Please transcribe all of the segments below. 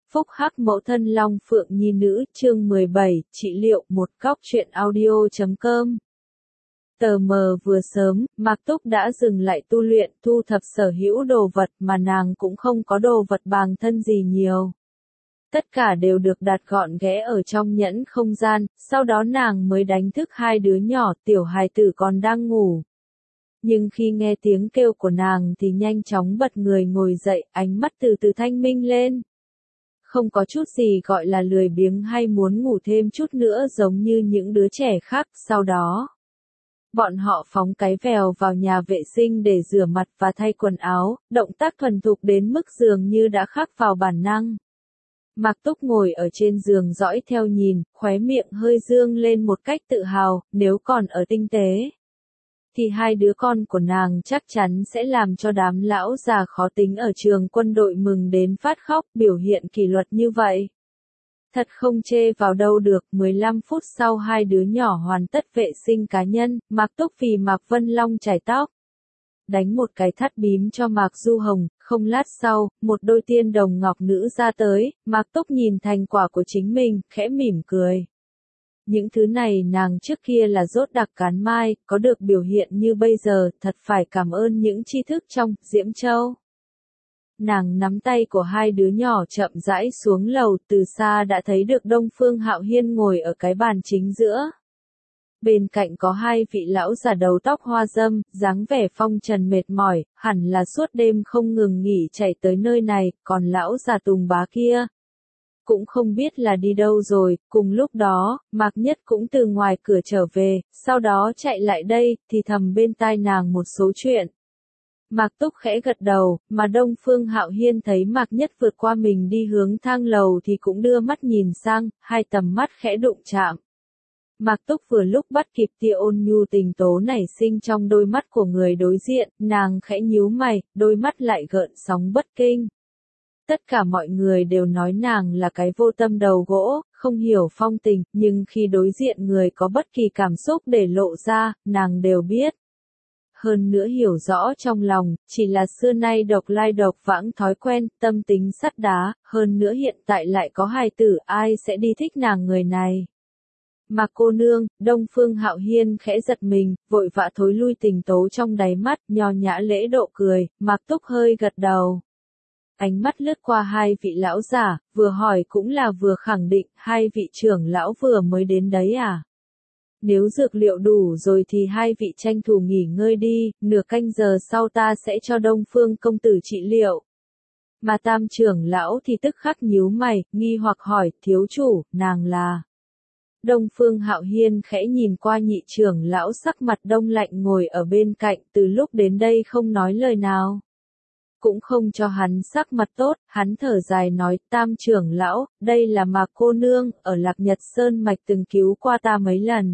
Phúc hắc mẫu thân Long Phượng Nhi nữ, chương 17, trị liệu, một góc truyện audio.com. Tờ mờ vừa sớm, Mạc Túc đã dừng lại tu luyện, thu thập sở hữu đồ vật mà nàng cũng không có đồ vật bằng thân gì nhiều. Tất cả đều được đặt gọn ghẽ ở trong nhẫn không gian, sau đó nàng mới đánh thức hai đứa nhỏ, tiểu hài tử còn đang ngủ. Nhưng khi nghe tiếng kêu của nàng thì nhanh chóng bật người ngồi dậy, ánh mắt từ từ thanh minh lên. Không có chút gì gọi là lười biếng hay muốn ngủ thêm chút nữa giống như những đứa trẻ khác. Sau đó, bọn họ phóng cái vèo vào nhà vệ sinh để rửa mặt và thay quần áo, động tác thuần thục đến mức dường như đã khắc vào bản năng. Mạc Túc ngồi ở trên giường dõi theo nhìn, khóe miệng hơi dương lên một cách tự hào, nếu còn ở tinh tế thì hai đứa con của nàng chắc chắn sẽ làm cho đám lão già khó tính ở trường quân đội mừng đến phát khóc. Biểu hiện kỷ luật như vậy thật không chê vào đâu được. 15 phút sau hai đứa nhỏ hoàn tất vệ sinh cá nhân, Mạc Túc vì Mạc Vân Long chải tóc, đánh một cái thắt bím cho Mạc Du Hồng. Không lát sau, một đôi tiên đồng ngọc nữ ra tới, Mạc Túc nhìn thành quả của chính mình, khẽ mỉm cười. Những thứ này nàng trước kia là dốt đặc cán mai, có được biểu hiện như bây giờ, thật phải cảm ơn những tri thức trong Diễm Châu. Nàng nắm tay của hai đứa nhỏ chậm rãi xuống lầu, từ xa đã thấy được Đông Phương Hạo Hiên ngồi ở cái bàn chính giữa. Bên cạnh có hai vị lão già đầu tóc hoa râm, dáng vẻ phong trần mệt mỏi, hẳn là suốt đêm không ngừng nghỉ chạy tới nơi này, còn lão già Tùng Bá kia cũng không biết là đi đâu rồi. Cùng lúc đó, Mạc Nhất cũng từ ngoài cửa trở về, sau đó chạy lại đây, thì thầm bên tai nàng một số chuyện. Mạc Túc khẽ gật đầu, mà Đông Phương Hạo Hiên thấy Mạc Nhất vượt qua mình đi hướng thang lầu thì cũng đưa mắt nhìn sang, hai tầm mắt khẽ đụng chạm. Mạc Túc vừa lúc bắt kịp tia ôn nhu tình tố nảy sinh trong đôi mắt của người đối diện, nàng khẽ nhíu mày, đôi mắt lại gợn sóng bất kinh. Tất cả mọi người đều nói nàng là cái vô tâm đầu gỗ, không hiểu phong tình, nhưng khi đối diện người có bất kỳ cảm xúc để lộ ra, nàng đều biết. Hơn nữa hiểu rõ trong lòng, chỉ là xưa nay độc lai độc vãng thói quen, tâm tính sắt đá, hơn nữa hiện tại lại có hài tử, ai sẽ đi thích nàng người này. Mạc cô nương, Đông Phương Hạo Hiên khẽ giật mình, vội vã thối lui tình tố trong đáy mắt, nho nhã lễ độ cười. Mạc Túc hơi gật đầu. Ánh mắt lướt qua hai vị lão giả, vừa hỏi cũng là vừa khẳng định, hai vị trưởng lão vừa mới đến đấy à? Nếu dược liệu đủ rồi thì hai vị tranh thủ nghỉ ngơi đi, nửa canh giờ sau ta sẽ cho Đông Phương công tử trị liệu. Mà tam trưởng lão thì tức khắc nhíu mày, nghi hoặc hỏi, thiếu chủ, nàng là... Đông Phương Hạo Hiên khẽ nhìn qua nhị trưởng lão sắc mặt đông lạnh ngồi ở bên cạnh, từ lúc đến đây không nói lời nào. Cũng không cho hắn sắc mặt tốt, hắn thở dài nói, tam trưởng lão, đây là Mạc cô nương, ở Lạc Nhật Sơn Mạch từng cứu qua ta mấy lần.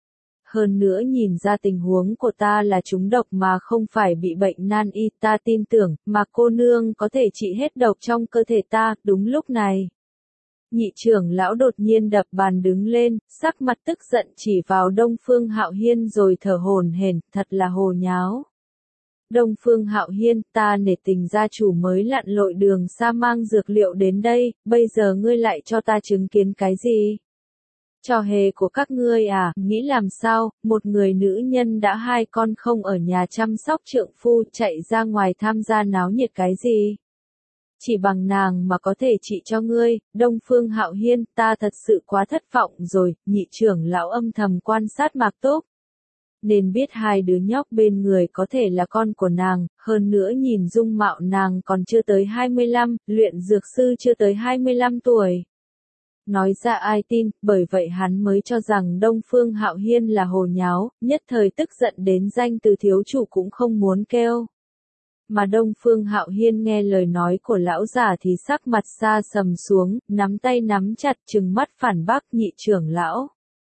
Hơn nữa nhìn ra tình huống của ta là trúng độc mà không phải bị bệnh nan y, ta tin tưởng, Mạc cô nương có thể trị hết độc trong cơ thể ta. Đúng lúc này, nhị trưởng lão đột nhiên đập bàn đứng lên, sắc mặt tức giận chỉ vào Đông Phương Hạo Hiên rồi thở hổn hển, thật là hồ nháo. Đông Phương Hạo Hiên, ta nể tình gia chủ mới lặn lội đường xa mang dược liệu đến đây, bây giờ ngươi lại cho ta chứng kiến cái gì? Trò hề của các ngươi à, nghĩ làm sao, một người nữ nhân đã hai con không ở nhà chăm sóc trượng phu, chạy ra ngoài tham gia náo nhiệt cái gì? Chỉ bằng nàng mà có thể trị cho ngươi. Đông Phương Hạo Hiên, ta thật sự quá thất vọng rồi. Nhị trưởng lão âm thầm quan sát Mạc Túc, nên biết hai đứa nhóc bên người có thể là con của nàng, hơn nữa nhìn dung mạo nàng còn chưa tới 25, luyện dược sư chưa tới 25 tuổi. Nói ra ai tin, bởi vậy hắn mới cho rằng Đông Phương Hạo Hiên là hồ nháo, nhất thời tức giận đến danh từ thiếu chủ cũng không muốn kêu. Mà Đông Phương Hạo Hiên nghe lời nói của lão già thì sắc mặt xa sầm xuống, nắm tay nắm chặt trừng mắt phản bác. Nhị trưởng lão,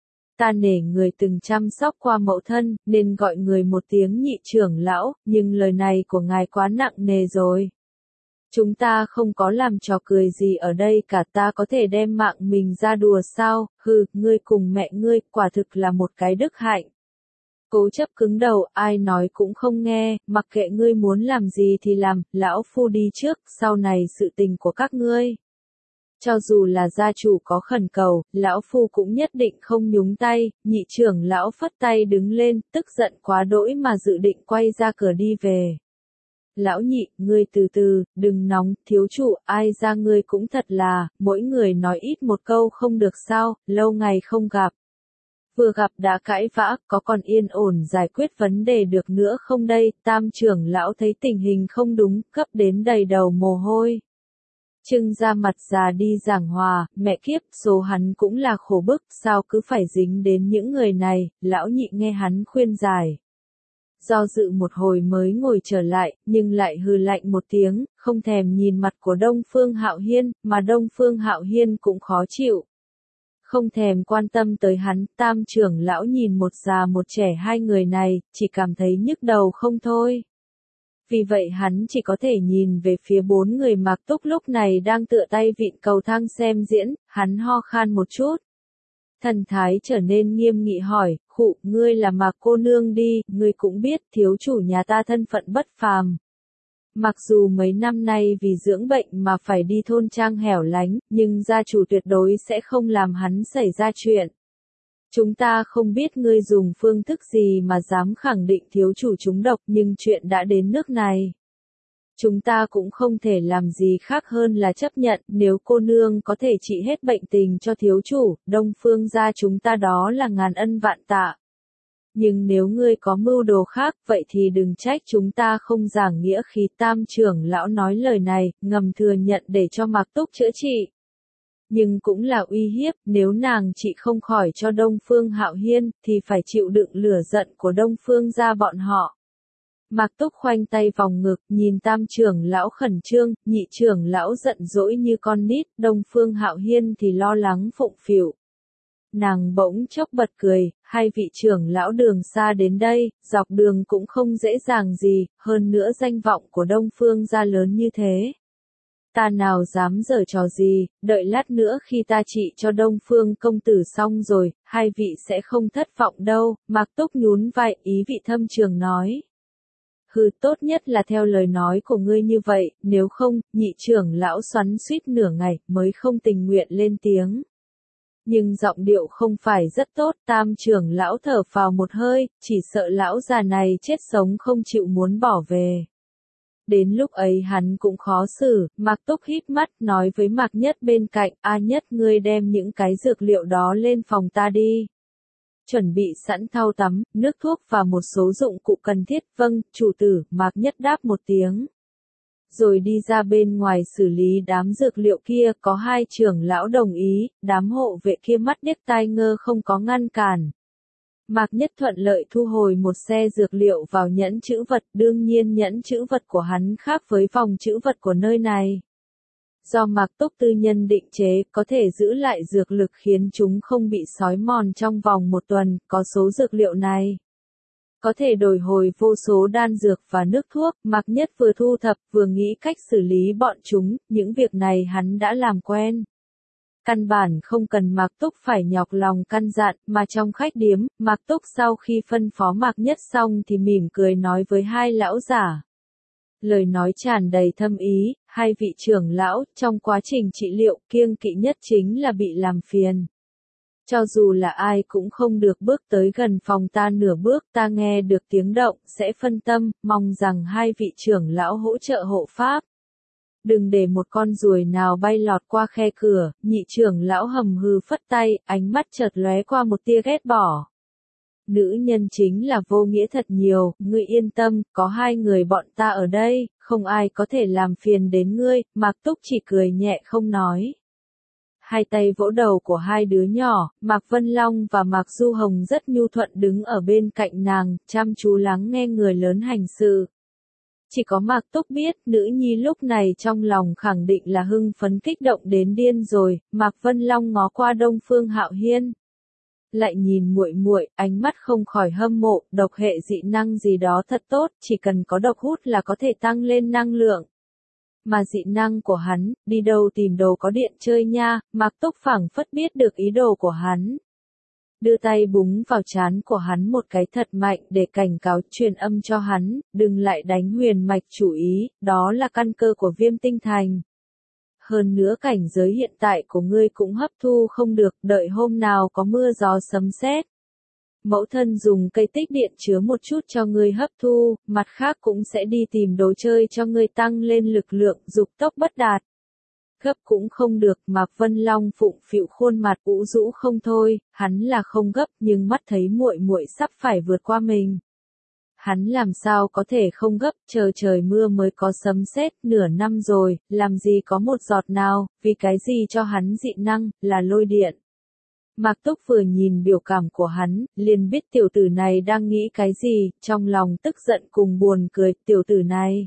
ta nể người từng chăm sóc qua mẫu thân, nên gọi người một tiếng nhị trưởng lão, nhưng lời này của ngài quá nặng nề rồi. Chúng ta không có làm trò cười gì ở đây cả, ta có thể đem mạng mình ra đùa sao? Hừ, ngươi cùng mẹ ngươi, quả thực là một cái đức hạnh. Cố chấp cứng đầu, ai nói cũng không nghe, mặc kệ ngươi muốn làm gì thì làm, lão phu đi trước, sau này sự tình của các ngươi Cho dù là gia chủ có khẩn cầu, lão phu cũng nhất định không nhúng tay, nhị trưởng lão phất tay đứng lên, tức giận quá đỗi mà dự định quay ra cửa đi về. Lão nhị, ngươi từ từ, đừng nóng, thiếu chủ, ai ra ngươi cũng thật là, mỗi người nói ít một câu không được sao, lâu ngày không gặp. Vừa gặp đã cãi vã, có còn yên ổn giải quyết vấn đề được nữa không đây, tam trưởng lão thấy tình hình không đúng, cấp đến đầy đầu mồ hôi. Trưng ra mặt già đi giảng hòa, mẹ kiếp, số hắn cũng là khổ bức, sao cứ phải dính đến những người này, lão nhị nghe hắn khuyên giải. Do dự một hồi mới ngồi trở lại, nhưng lại hừ lạnh một tiếng, không thèm nhìn mặt của Đông Phương Hạo Hiên, mà Đông Phương Hạo Hiên cũng khó chịu. Không thèm quan tâm tới hắn, tam trưởng lão nhìn một già một trẻ hai người này, chỉ cảm thấy nhức đầu không thôi. Vì vậy hắn chỉ có thể nhìn về phía bốn người Mạc Túc lúc này đang tựa tay vịn cầu thang xem diễn, hắn ho khan một chút. Thần thái trở nên nghiêm nghị hỏi, khụ, ngươi là Mạc cô nương đi, ngươi cũng biết thiếu chủ nhà ta thân phận bất phàm. Mặc dù mấy năm nay vì dưỡng bệnh mà phải đi thôn trang hẻo lánh, nhưng gia chủ tuyệt đối sẽ không làm hắn xảy ra chuyện. Chúng ta không biết ngươi dùng phương thức gì mà dám khẳng định thiếu chủ trúng độc, nhưng chuyện đã đến nước này. Chúng ta cũng không thể làm gì khác hơn là chấp nhận, nếu cô nương có thể trị hết bệnh tình cho thiếu chủ, Đông Phương gia chúng ta đó là ngàn ân vạn tạ. Nhưng nếu ngươi có mưu đồ khác, vậy thì đừng trách chúng ta không giảng nghĩa khí. Tam trưởng lão nói lời này, ngầm thừa nhận để cho Mạc Túc chữa trị. Nhưng cũng là uy hiếp, nếu nàng trị không khỏi cho Đông Phương Hạo Hiên, thì phải chịu đựng lửa giận của Đông Phương gia bọn họ. Mạc Túc khoanh tay vòng ngực, nhìn tam trưởng lão khẩn trương, nhị trưởng lão giận dỗi như con nít, Đông Phương Hạo Hiên thì lo lắng phụng phịu. Nàng bỗng chốc bật cười, hai vị trưởng lão đường xa đến đây, dọc đường cũng không dễ dàng gì, hơn nữa danh vọng của Đông Phương gia lớn như thế. Ta nào dám giở trò gì, đợi lát nữa khi ta trị cho Đông Phương công tử xong rồi, hai vị sẽ không thất vọng đâu, Mạc Túc nhún vai, ý vị thâm trường nói. Hừ, tốt nhất là theo lời nói của ngươi như vậy, nếu không, nhị trưởng lão xoắn suýt nửa ngày, mới không tình nguyện lên tiếng. Nhưng giọng điệu không phải rất tốt, tam trưởng lão thở phào một hơi, chỉ sợ lão già này chết sống không chịu muốn bỏ về. Đến lúc ấy hắn cũng khó xử, Mạc Túc híp mắt nói với Mạc Nhất bên cạnh, A Nhất ngươi đem những cái dược liệu đó lên phòng ta đi. Chuẩn bị sẵn thau tắm, nước thuốc và một số dụng cụ cần thiết, vâng, chủ tử, Mạc Nhất đáp một tiếng. Rồi đi ra bên ngoài xử lý đám dược liệu kia, có hai trưởng lão đồng ý, đám hộ vệ kia mắt điếc tai ngơ không có ngăn cản. Mạc Nhất thuận lợi thu hồi một xe dược liệu vào nhẫn trữ vật, đương nhiên nhẫn trữ vật của hắn khác với vòng trữ vật của nơi này. Do Mạc Túc tư nhân định chế, có thể giữ lại dược lực khiến chúng không bị xói mòn trong vòng một tuần, có số dược liệu này. Có thể đổi hồi vô số đan dược và nước thuốc, Mạc Nhất vừa thu thập vừa nghĩ cách xử lý bọn chúng, những việc này hắn đã làm quen. Căn bản không cần Mạc Túc phải nhọc lòng căn dặn, mà trong khách điếm, Mạc Túc sau khi phân phó Mạc Nhất xong thì mỉm cười nói với hai lão giả. Lời nói tràn đầy thâm ý, hai vị trưởng lão, trong quá trình trị liệu, kiêng kỵ nhất chính là bị làm phiền. Cho dù là ai cũng không được bước tới gần phòng ta nửa bước, ta nghe được tiếng động, sẽ phân tâm, mong rằng hai vị trưởng lão hỗ trợ hộ pháp. Đừng để một con ruồi nào bay lọt qua khe cửa, nhị trưởng lão hầm hừ phất tay, ánh mắt chợt lóe qua một tia ghét bỏ. Nữ nhân chính là vô nghĩa thật nhiều, ngươi yên tâm, có hai người bọn ta ở đây, không ai có thể làm phiền đến ngươi, Mạc Túc chỉ cười nhẹ không nói. Hai tay vỗ đầu của hai đứa nhỏ, Mạc Vân Long và Mạc Du Hồng rất nhu thuận đứng ở bên cạnh nàng, chăm chú lắng nghe người lớn hành sự. Chỉ có Mạc Túc biết, nữ nhi lúc này trong lòng khẳng định là hưng phấn kích động đến điên rồi, Mạc Vân Long ngó qua Đông Phương Hạo Hiên. Lại nhìn muội muội, ánh mắt không khỏi hâm mộ, độc hệ dị năng gì đó thật tốt, chỉ cần có độc hút là có thể tăng lên năng lượng. Mà dị năng của hắn, đi đâu tìm đồ có điện chơi nha, Mạc Túc phảng phất biết được ý đồ của hắn. Đưa tay búng vào trán của hắn một cái thật mạnh để cảnh cáo truyền âm cho hắn, đừng lại đánh huyền mạch chủ ý, đó là căn cơ của Viêm Tinh Thành. hơn nữa cảnh giới hiện tại của ngươi cũng hấp thu không được, đợi hôm nào có mưa gió sấm sét. Mẫu thân dùng cây tích điện chứa một chút cho ngươi hấp thu, mặt khác cũng sẽ đi tìm đồ chơi cho ngươi tăng lên lực lượng, dục tốc bất đạt. Gấp cũng không được, Mạc Vân Long phụng phịu khuôn mặt ủ rũ không thôi, hắn là không gấp nhưng mắt thấy muội muội sắp phải vượt qua mình. Hắn làm sao có thể không gấp, chờ trời mưa mới có sấm sét, nửa năm rồi, làm gì có một giọt nào, vì cái gì cho hắn dị năng, là lôi điện. Mạc Túc vừa nhìn biểu cảm của hắn, liền biết tiểu tử này đang nghĩ cái gì, trong lòng tức giận cùng buồn cười, tiểu tử này.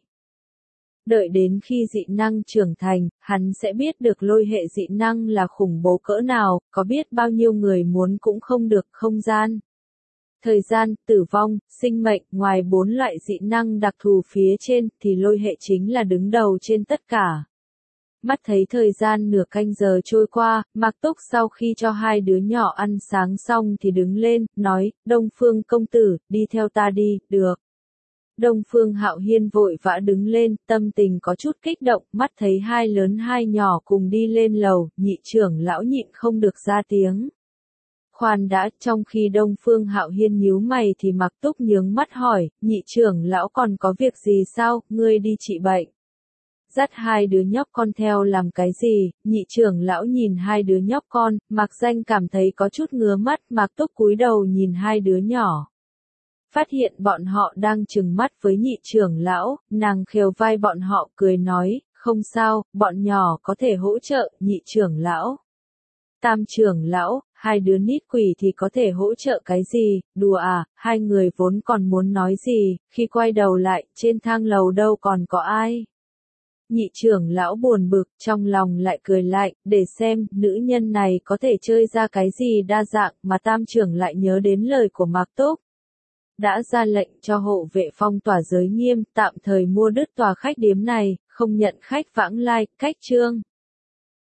Đợi đến khi dị năng trưởng thành, hắn sẽ biết được lôi hệ dị năng là khủng bố cỡ nào, có biết bao nhiêu người muốn cũng không được, không gian. Thời gian, tử vong, sinh mệnh, ngoài 4 loại dị năng đặc thù phía trên, thì lôi hệ chính là đứng đầu trên tất cả. Mắt thấy thời gian nửa canh giờ trôi qua, Mạc Túc sau khi cho hai đứa nhỏ ăn sáng xong thì đứng lên, nói, Đông Phương công tử, đi theo ta đi, được. Đông Phương Hạo Hiên vội vã đứng lên, tâm tình có chút kích động, mắt thấy hai lớn hai nhỏ cùng đi lên lầu, nhị trưởng lão nhịn không được ra tiếng. Khoan đã, trong khi Đông Phương Hạo Hiên nhíu mày thì Mạc Túc nhướng mắt hỏi, nhị trưởng lão còn có việc gì sao, ngươi đi trị bệnh. Dắt hai đứa nhóc con theo làm cái gì, nhị trưởng lão nhìn hai đứa nhóc con, Mạc Danh cảm thấy có chút ngứa mắt, Mạc Túc cúi đầu nhìn hai đứa nhỏ. Phát hiện bọn họ đang trừng mắt với nhị trưởng lão, nàng khều vai bọn họ cười nói, không sao, bọn nhỏ có thể hỗ trợ, nhị trưởng lão. Tam trưởng lão, hai đứa nít quỷ thì có thể hỗ trợ cái gì, đùa à, hai người vốn còn muốn nói gì, khi quay đầu lại, trên thang lầu đâu còn có ai. Nhị trưởng lão buồn bực, trong lòng lại cười lại, để xem, nữ nhân này có thể chơi ra cái gì đa dạng, mà tam trưởng lại nhớ đến lời của Mạc Túc. Đã ra lệnh cho hộ vệ phong tỏa giới nghiêm, tạm thời mua đứt tòa khách điếm này, không nhận khách vãng lai, cách chương.